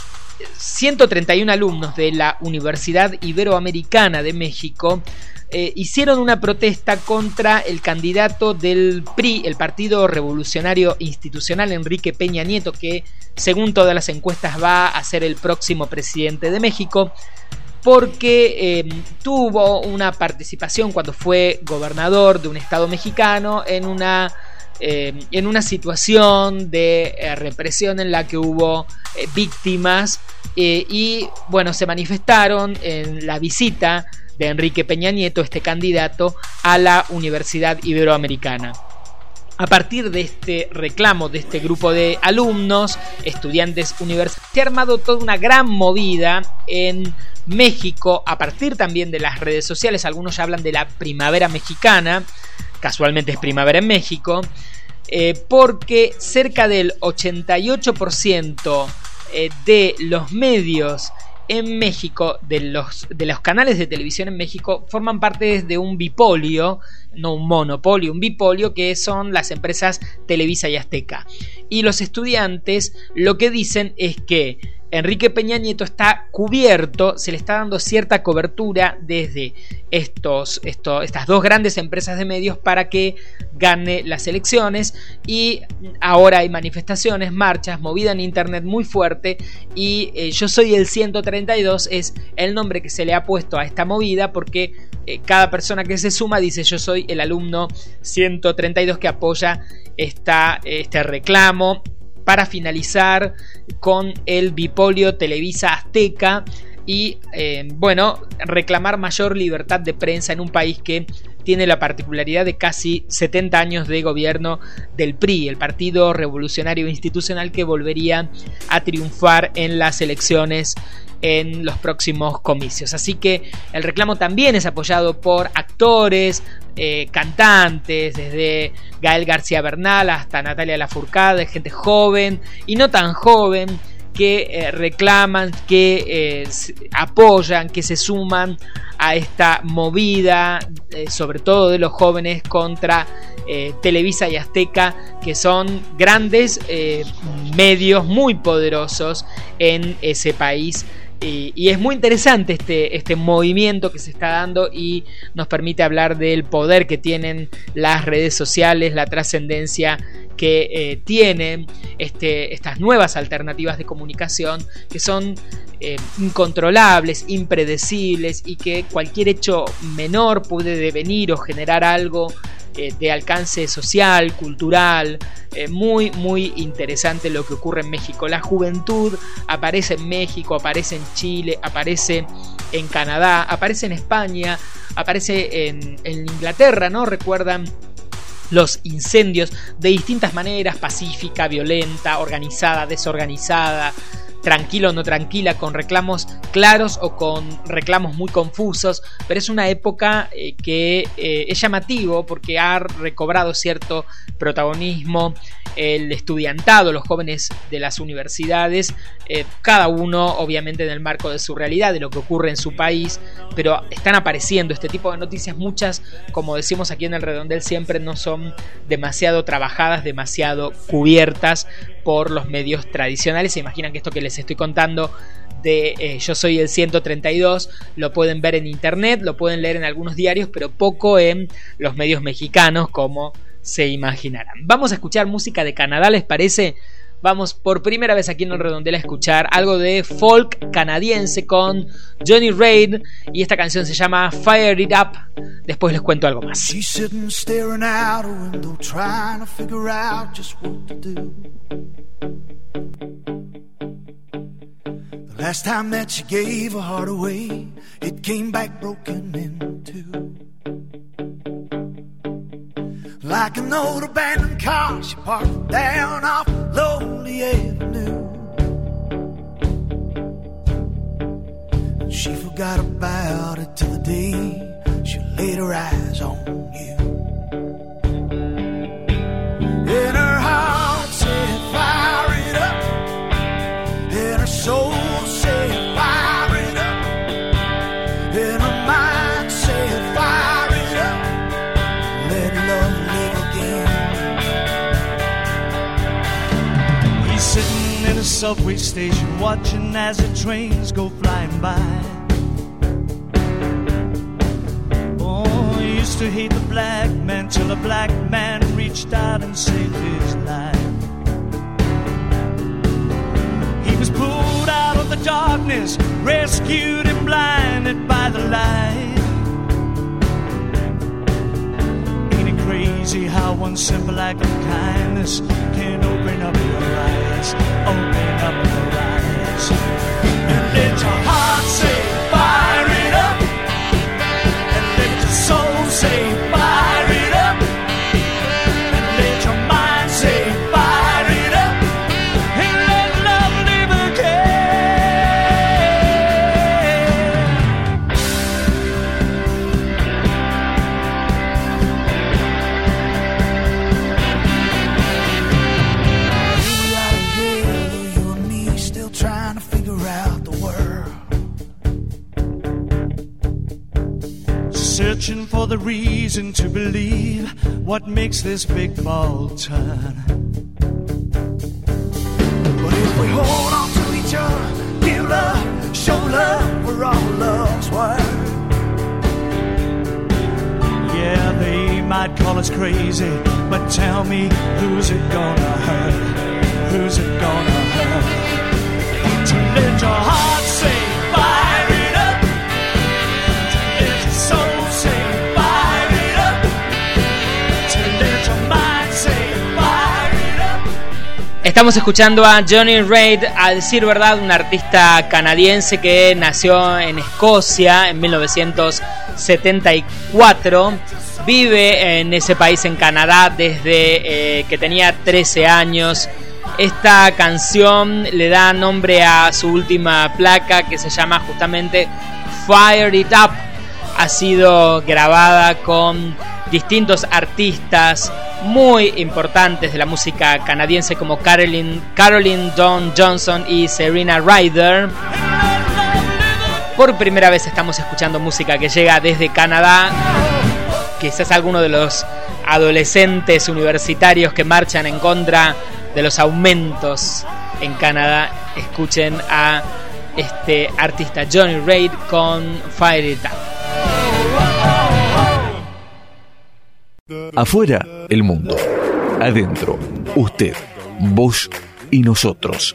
ciento treinta y uno alumnos de la Universidad Iberoamericana de México, eh, hicieron una protesta contra el candidato del P R I, el Partido Revolucionario Institucional, Enrique Peña Nieto, que según todas las encuestas va a ser el próximo presidente de México, porque eh, tuvo una participación cuando fue gobernador de un estado mexicano en una Eh, en una situación de eh, represión en la que hubo eh, víctimas eh, y bueno, se manifestaron en la visita de Enrique Peña Nieto, este candidato, a la Universidad Iberoamericana. A partir de este reclamo de este grupo de alumnos, estudiantes universitarios, se ha armado toda una gran movida en México, a partir también de las redes sociales. Algunos ya hablan de la primavera mexicana, casualmente es primavera en México, eh, porque cerca del ochenta y ocho por ciento eh, de los medios en México, de los, de los canales de televisión en México, forman parte de un bipolio, no un monopolio, un bipolio, que son las empresas Televisa y Azteca. Y los estudiantes lo que dicen es que Enrique Peña Nieto está cubierto, se le está dando cierta cobertura desde estos, esto, estas dos grandes empresas de medios para que gane las elecciones, y ahora hay manifestaciones, marchas, movida en internet muy fuerte, y eh, Yo Soy el ciento treinta y dos es el nombre que se le ha puesto a esta movida, porque eh, cada persona que se suma dice: yo soy el alumno ciento treinta y dos que apoya esta, este reclamo, para finalizar con el bipolio Televisa Azteca y eh, bueno, reclamar mayor libertad de prensa en un país que tiene la particularidad de casi setenta años de gobierno del P R I, el Partido Revolucionario Institucional, que volvería a triunfar en las elecciones en los próximos comicios. Así que el reclamo también es apoyado por actores, eh, cantantes, desde Gael García Bernal hasta Natalia Lafourcade, gente joven y no tan joven, que eh, reclaman, que eh, apoyan, que se suman a esta movida, eh, sobre todo de los jóvenes, contra eh, Televisa y Azteca, que son grandes eh, medios muy poderosos en ese país. Y, y es muy interesante este, este movimiento que se está dando, y nos permite hablar del poder que tienen las redes sociales, la trascendencia que eh, tienen este, estas nuevas alternativas de comunicación, que son eh, incontrolables, impredecibles, y que cualquier hecho menor puede devenir o generar algo eh, de alcance social, cultural. Eh, muy muy interesante lo que ocurre en México. La juventud aparece en México, aparece en Chile, aparece en Canadá, aparece en España, aparece en, en Inglaterra, ¿no? Recuerdan los incendios de distintas maneras: pacífica, violenta, organizada, desorganizada, tranquila o no tranquila, con reclamos claros o con reclamos muy confusos. Pero es una época eh, que eh, es llamativo, porque ha recobrado cierto protagonismo el estudiantado, los jóvenes de las universidades, eh, cada uno obviamente en el marco de su realidad, de lo que ocurre en su país, pero están apareciendo este tipo de noticias. Muchas, como decimos aquí en El Redondel siempre, no son demasiado trabajadas, demasiado cubiertas por los medios tradicionales. Se imaginan que esto que les estoy contando de eh, Yo Soy el ciento treinta y dos lo pueden ver en internet, lo pueden leer en algunos diarios, pero poco en los medios mexicanos, como se imaginarán. Vamos a escuchar música de Canadá, ¿les parece? Vamos por primera vez aquí en El Redondel a escuchar algo de folk canadiense con Johnny Reid, y esta canción se llama Fire It Up. Después les cuento algo más. She's sitting staring out a window, trying to figure out just what to do. The last time that she gave her heart away, it came back broken in two. like an old abandoned car. She parked down off Lonely Avenue. And she forgot about it till the day she laid her eyes on you. In her heart said fire it up, in her soul said fire it up, in her mind said fire it up, let love live again. He's sitting in a subway station watching as the trains go flying by. To hate the black man till a black man reached out and saved his life. He was pulled out of the darkness, rescued and blinded by the light. Ain't it crazy how one simple act of kindness can open up your eyes, open up your eyes, and let your heart say fire it up, and let your soul say fire it up, and let your mind say fire it up, and let love live again. We are together, you and me, still trying to figure out the world. Searching for the reason to believe what makes this big ball turn. But if we hold on to each other, give love, show love, we're all love's worth. Yeah, they might call us crazy, but tell me, who's it gonna hurt? Who's it gonna hurt? To let your heart say fire it up, to let your soul say fire it up, to let your mind say fire it up. Estamos escuchando a Johnny Reid, a decir verdad, un artista canadiense que nació en Escocia en mil novecientos setenta y cuatro. Vive en ese país, en Canadá, desde eh, que tenía trece años. Esta canción le da nombre a su última placa, que se llama justamente Fire It Up. Ha sido grabada con distintos artistas muy importantes de la música canadiense, como Caroline, Caroline Dawn Johnson y Serena Ryder. Por primera vez estamos escuchando música que llega desde Canadá. Quizás alguno de los adolescentes universitarios que marchan en contra de los aumentos en Canadá escuchen a este artista Johnny Reid con Fire It Up. Afuera, el mundo. Adentro, usted, vos y nosotros.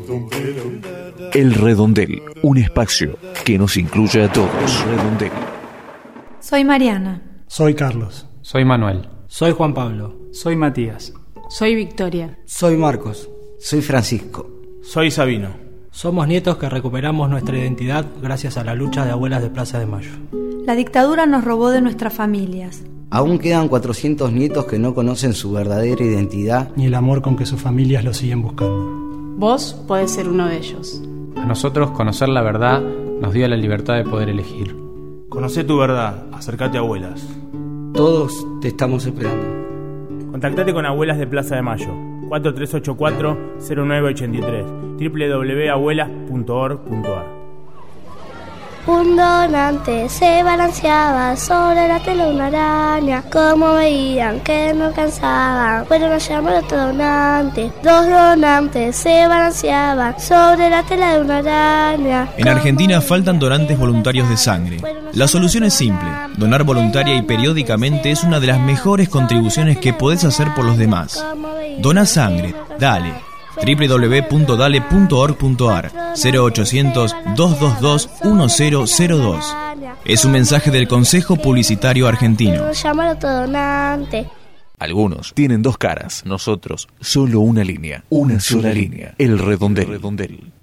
El Redondel, un espacio que nos incluye a todos. Redondel. Soy Mariana. Soy Carlos. Soy Manuel. Soy Juan Pablo. Soy Matías. Soy Victoria. Soy Marcos. Soy Francisco. Soy Sabino. Somos nietos que recuperamos nuestra identidad gracias a la lucha de abuelas de Plaza de Mayo. La dictadura nos robó de nuestras familias. Aún quedan cuatrocientos nietos que no conocen su verdadera identidad ni el amor con que sus familias lo siguen buscando. Vos podés ser uno de ellos. A nosotros conocer la verdad nos dio la libertad de poder elegir. Conocé tu verdad, acércate a Abuelas. Todos te estamos esperando. Contactate con Abuelas de Plaza de Mayo, cuatro tres ocho cuatro, cero nueve ocho tres, doble u doble u doble u punto abuelas punto org punto a r. Un donante se balanceaba sobre la tela de una araña. Como veían que no alcanzaban, fueron a llamar a otro donante. Dos donantes se balanceaban sobre la tela de una araña. En Argentina faltan donantes voluntarios de sangre. La solución es simple. Donar voluntaria y periódicamente es una de las mejores contribuciones que podés hacer por los demás. Dona sangre, dale. doble u doble u doble u punto dale punto org punto a r cero ochocientos, dos dos dos, uno cero cero dos. Es un mensaje del Consejo Publicitario Argentino. Llamar a otro donante. Algunos tienen dos caras, nosotros solo una línea, una sola línea, el Redondel. El Redondel.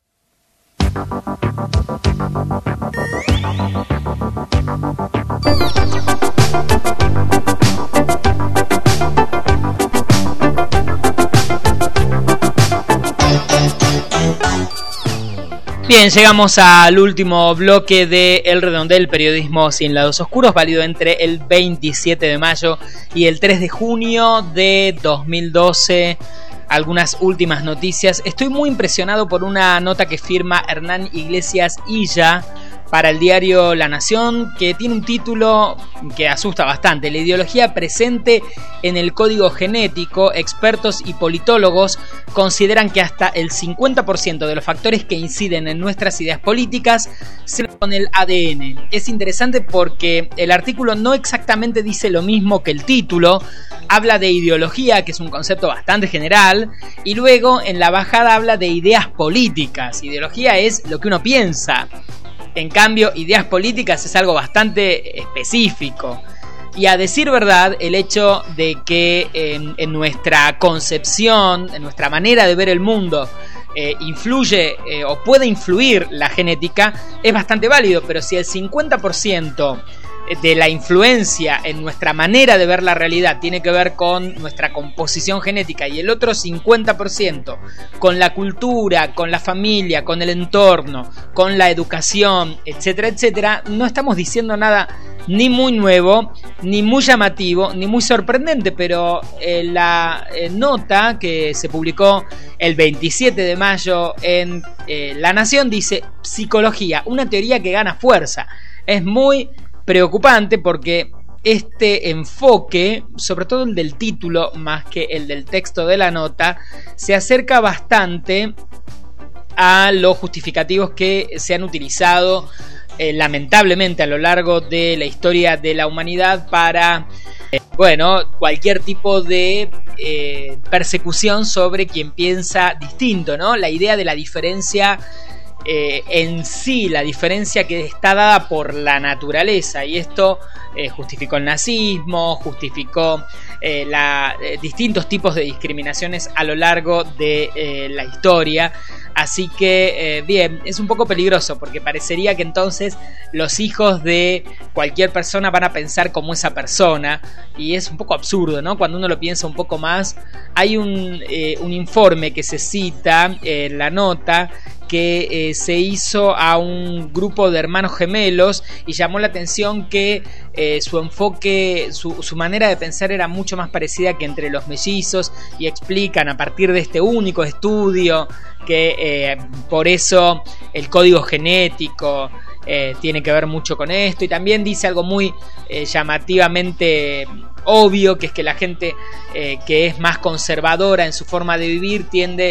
Bien, llegamos al último bloque de El Redondel, periodismo sin lados oscuros, válido entre el veintisiete de mayo y el tres de junio de dos mil doce. Algunas últimas noticias. Estoy muy impresionado por una nota que firma Hernán Iglesias Illa para el diario La Nación, que tiene un título que asusta bastante: la ideología presente en el código genético. Expertos y politólogos consideran que hasta el cincuenta por ciento de los factores que inciden en nuestras ideas políticas se ven con el A D N. Es interesante porque el artículo no exactamente dice lo mismo que el título. Habla de ideología, que es un concepto bastante general, y luego en la bajada habla de ideas políticas. Ideología es lo que uno piensa. En cambio, ideas políticas es algo bastante específico. Y a decir verdad, el hecho de que en, en nuestra concepción, en nuestra manera de ver el mundo, eh, influye eh, o puede influir la genética, es bastante válido. Pero si el cincuenta por ciento de la influencia en nuestra manera de ver la realidad tiene que ver con nuestra composición genética, y el otro cincuenta por ciento con la cultura, con la familia, con el entorno, con la educación, etcétera, etcétera, no estamos diciendo nada ni muy nuevo, ni muy llamativo, ni muy sorprendente. Pero eh, la eh, nota que se publicó el veintisiete de mayo en eh, La Nación dice: psicología, una teoría que gana fuerza. Es muy preocupante porque este enfoque, sobre todo el del título más que el del texto de la nota, se acerca bastante a los justificativos que se han utilizado eh, lamentablemente a lo largo de la historia de la humanidad para eh, bueno, cualquier tipo de eh, persecución sobre quien piensa distinto, ¿no? La idea de la diferencia Eh, en sí, la diferencia que está dada por la naturaleza, y esto eh, justificó el nazismo, justificó eh, la, eh, distintos tipos de discriminaciones a lo largo de eh, la historia. Así que, eh, bien, es un poco peligroso porque parecería que entonces los hijos de cualquier persona van a pensar como esa persona, y es un poco absurdo, ¿no? Cuando uno lo piensa un poco más. Hay un, eh, un informe que se cita en la nota que eh, se hizo a un grupo de hermanos gemelos, y llamó la atención que eh, su enfoque, su, su manera de pensar era mucho más parecida que entre los mellizos, y explican a partir de este único estudio que eh, por eso el código genético eh, tiene que ver mucho con esto. Y también dice algo muy eh, llamativamente obvio, que es que la gente eh, que es más conservadora en su forma de vivir tiende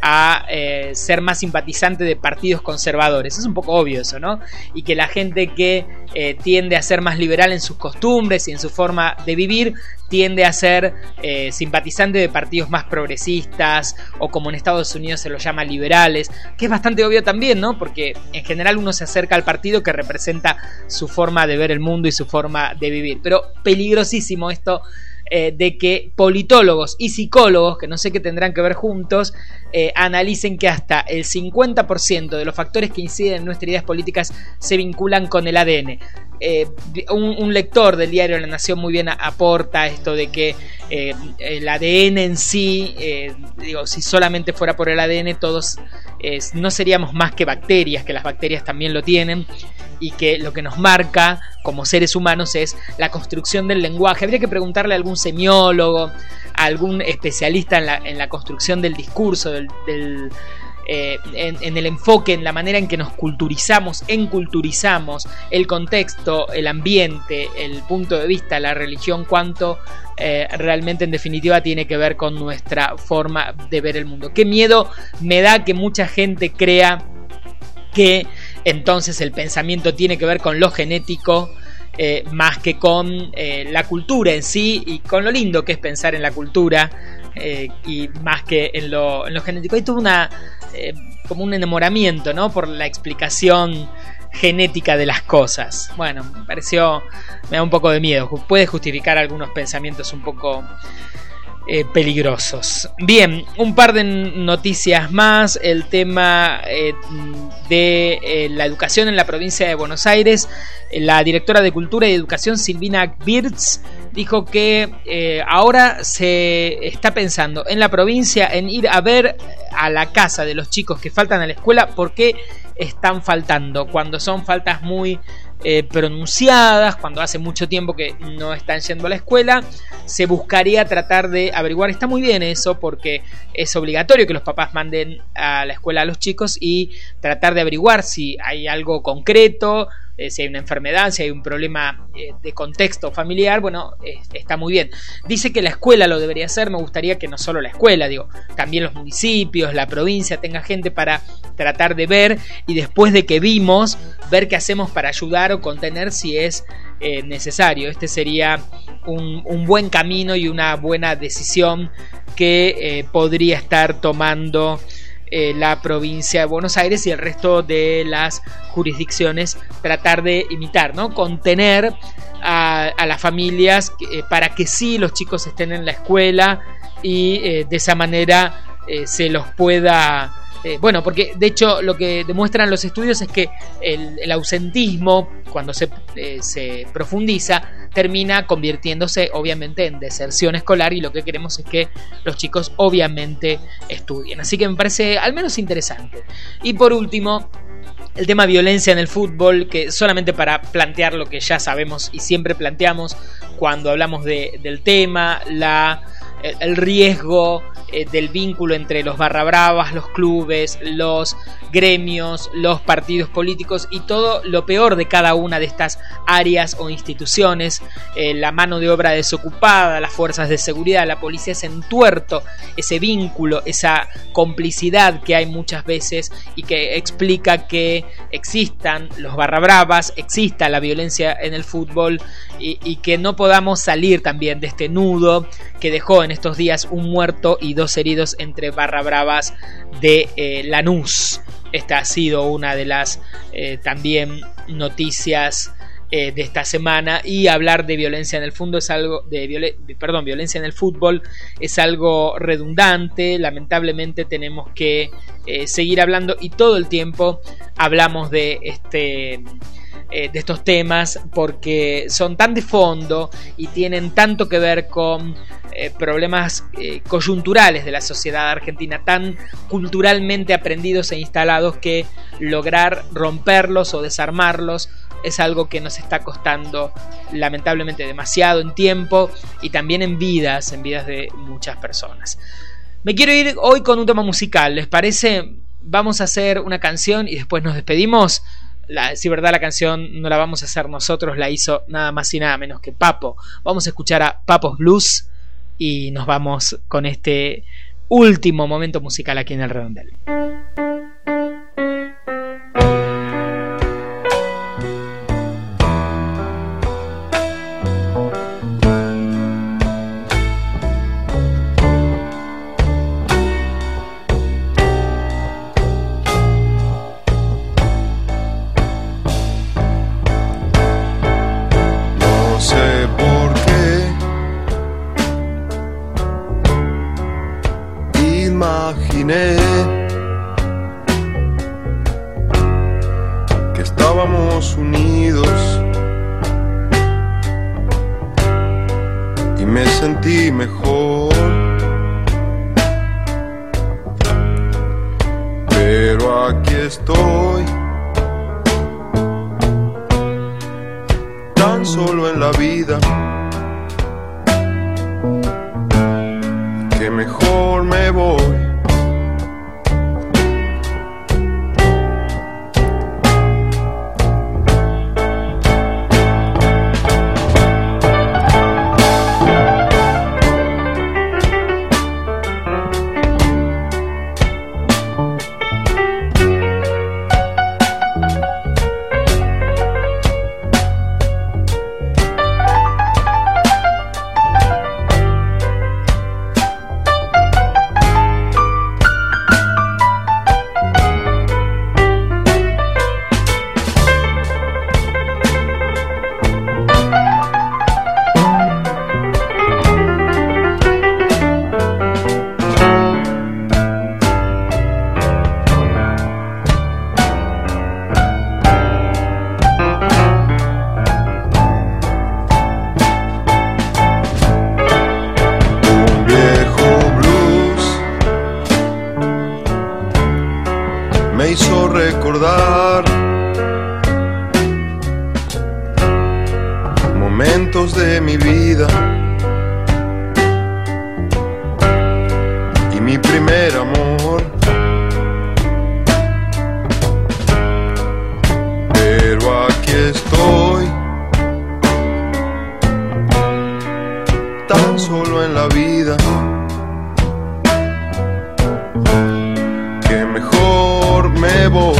a eh, ser más simpatizante de partidos conservadores. Es un poco obvio eso, ¿no? Y que la gente que eh, tiende a ser más liberal en sus costumbres y en su forma de vivir tiende a ser eh, simpatizante de partidos más progresistas, o como en Estados Unidos se los llama liberales, que es bastante obvio también, ¿no? Porque en general uno se acerca al partido que representa su forma de ver el mundo y su forma de vivir. Pero peligrosísimo esto eh, de que politólogos y psicólogos, que no sé qué tendrán que ver juntos, eh, analicen que hasta el cincuenta por ciento de los factores que inciden en nuestras ideas políticas se vinculan con el A D N. Eh, un, un lector del diario La Nación muy bien aporta esto de que eh, el A D N en sí, eh, digo, si solamente fuera por el A D N todos eh, no seríamos más que bacterias, que las bacterias también lo tienen, y que lo que nos marca como seres humanos es la construcción del lenguaje. Habría que preguntarle a algún semiólogo, a algún especialista en la, en la construcción del discurso, del, del Eh, en, en el enfoque, en la manera en que nos culturizamos, enculturizamos el contexto, el ambiente, el punto de vista, la religión, cuánto eh, realmente en definitiva tiene que ver con nuestra forma de ver el mundo. Qué miedo me da que mucha gente crea que entonces el pensamiento tiene que ver con lo genético, eh, más que con eh, la cultura en sí, y con lo lindo que es pensar en la cultura, eh, y más que en lo, en lo genético. Hay toda una eh, como un enamoramiento, ¿no?, por la explicación genética de las cosas. Bueno, me pareció, me da un poco de miedo. Puede justificar algunos pensamientos un poco Eh, peligrosos. Bien, un par de noticias más. El tema eh, de eh, la educación en la provincia de Buenos Aires. La directora de Cultura y Educación, Silvina Birz, dijo que eh, ahora se está pensando en la provincia en ir a ver a la casa de los chicos que faltan a la escuela por qué están faltando, cuando son faltas muy eh, pronunciadas, cuando hace mucho tiempo que no están yendo a la escuela, se buscaría tratar de averiguar. Está muy bien eso, porque es obligatorio que los papás manden a la escuela a los chicos y tratar de averiguar si hay algo concreto, eh, si hay una enfermedad, si hay un problema eh, de contexto familiar. Bueno, eh, está muy bien. Dice que la escuela lo debería hacer. Me gustaría que no solo la escuela, digo, también los municipios, la provincia tenga gente para tratar de ver, y después de que vimos, ver qué hacemos para ayudar o contener si es eh, necesario. Este sería un, un buen camino y una buena decisión que eh, podría estar tomando eh, la provincia de Buenos Aires y el resto de las jurisdicciones, tratar de imitar, ¿no? Contener a, a las familias eh, para que sí los chicos estén en la escuela y eh, de esa manera eh, se los pueda... Eh, bueno, porque de hecho lo que demuestran los estudios es que el, el ausentismo, cuando se, eh, se profundiza, termina convirtiéndose obviamente en deserción escolar, y lo que queremos es que los chicos obviamente estudien. Así que me parece al menos interesante. Y por último, el tema violencia en el fútbol, que solamente para plantear lo que ya sabemos y siempre planteamos cuando hablamos de, del tema, la... el riesgo eh, del vínculo entre los barra bravas, los clubes, los gremios, los partidos políticos y todo lo peor de cada una de estas áreas o instituciones, eh, la mano de obra desocupada, las fuerzas de seguridad, la policía, ese entuerto, ese vínculo, esa complicidad que hay muchas veces y que explica que existan los barra bravas, exista la violencia en el fútbol, y, y que no podamos salir también de este nudo que dejó en estos días un muerto y dos heridos entre barra bravas de eh, Lanús. Esta ha sido una de las eh, también noticias eh, de esta semana, y hablar de violencia en el fútbol es algo de, viol- de perdón, violencia en el fútbol es algo redundante. Lamentablemente tenemos que eh, seguir hablando, y todo el tiempo hablamos de este eh, de estos temas porque son tan de fondo y tienen tanto que ver con Eh, problemas eh, coyunturales de la sociedad argentina, tan culturalmente aprendidos e instalados, que lograr romperlos o desarmarlos es algo que nos está costando lamentablemente demasiado en tiempo y también en vidas, en vidas de muchas personas. Me quiero ir hoy con un tema musical, ¿les parece? Vamos a hacer una canción y después nos despedimos. La, si verdad, la canción no la vamos a hacer nosotros, la hizo nada más y nada menos que Papo. Vamos a escuchar a Papos Blues y nos vamos con este último momento musical aquí en El Redondel. Que estábamos unidos y me sentí mejor, pero aquí estoy, tan solo en la vida, que mejor me voy. momentos de mi vida y mi primer amor. Pero aquí estoy, tan solo en la vida, que mejor me voy.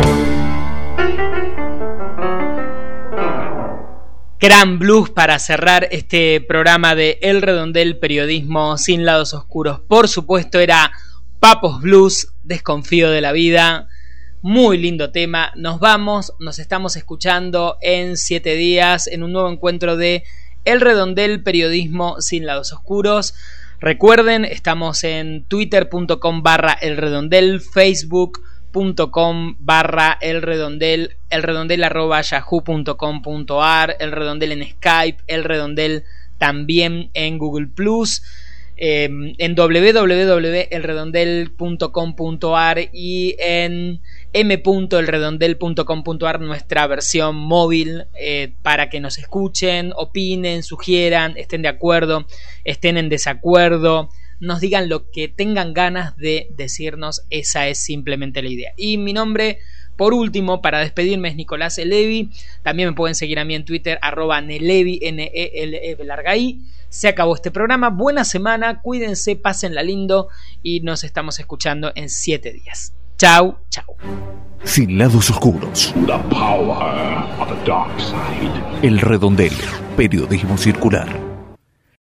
Gran blues para cerrar este programa de El Redondel, periodismo sin lados oscuros. Por supuesto era Papos Blues, Desconfío de la Vida. Muy lindo tema. Nos vamos, nos estamos escuchando en siete días en un nuevo encuentro de El Redondel, periodismo sin lados oscuros. Recuerden, estamos en twitter punto com barra El Redondel, facebook punto com barra El Redondel, El Redondel arroba yahoo punto com punto ar, El Redondel en Skype, El Redondel también en Google Plus, eh, en doble u doble u doble u punto el redondel punto com punto ar y en eme punto el redondel punto com punto ar nuestra versión móvil, eh, para que nos escuchen, opinen, sugieran, estén de acuerdo, estén en desacuerdo, nos digan lo que tengan ganas de decirnos. Esa es simplemente la idea. Y mi nombre, por último, para despedirme, es Nicolás Elevi. También me pueden seguir a mí en Twitter, arroba Nelevi, N E L E larga I. Se acabó este programa. Buena semana, cuídense, pásenla lindo y nos estamos escuchando en siete días. Chau, chau. Sin lados oscuros. The power of the dark side. El Redondel, periodismo circular.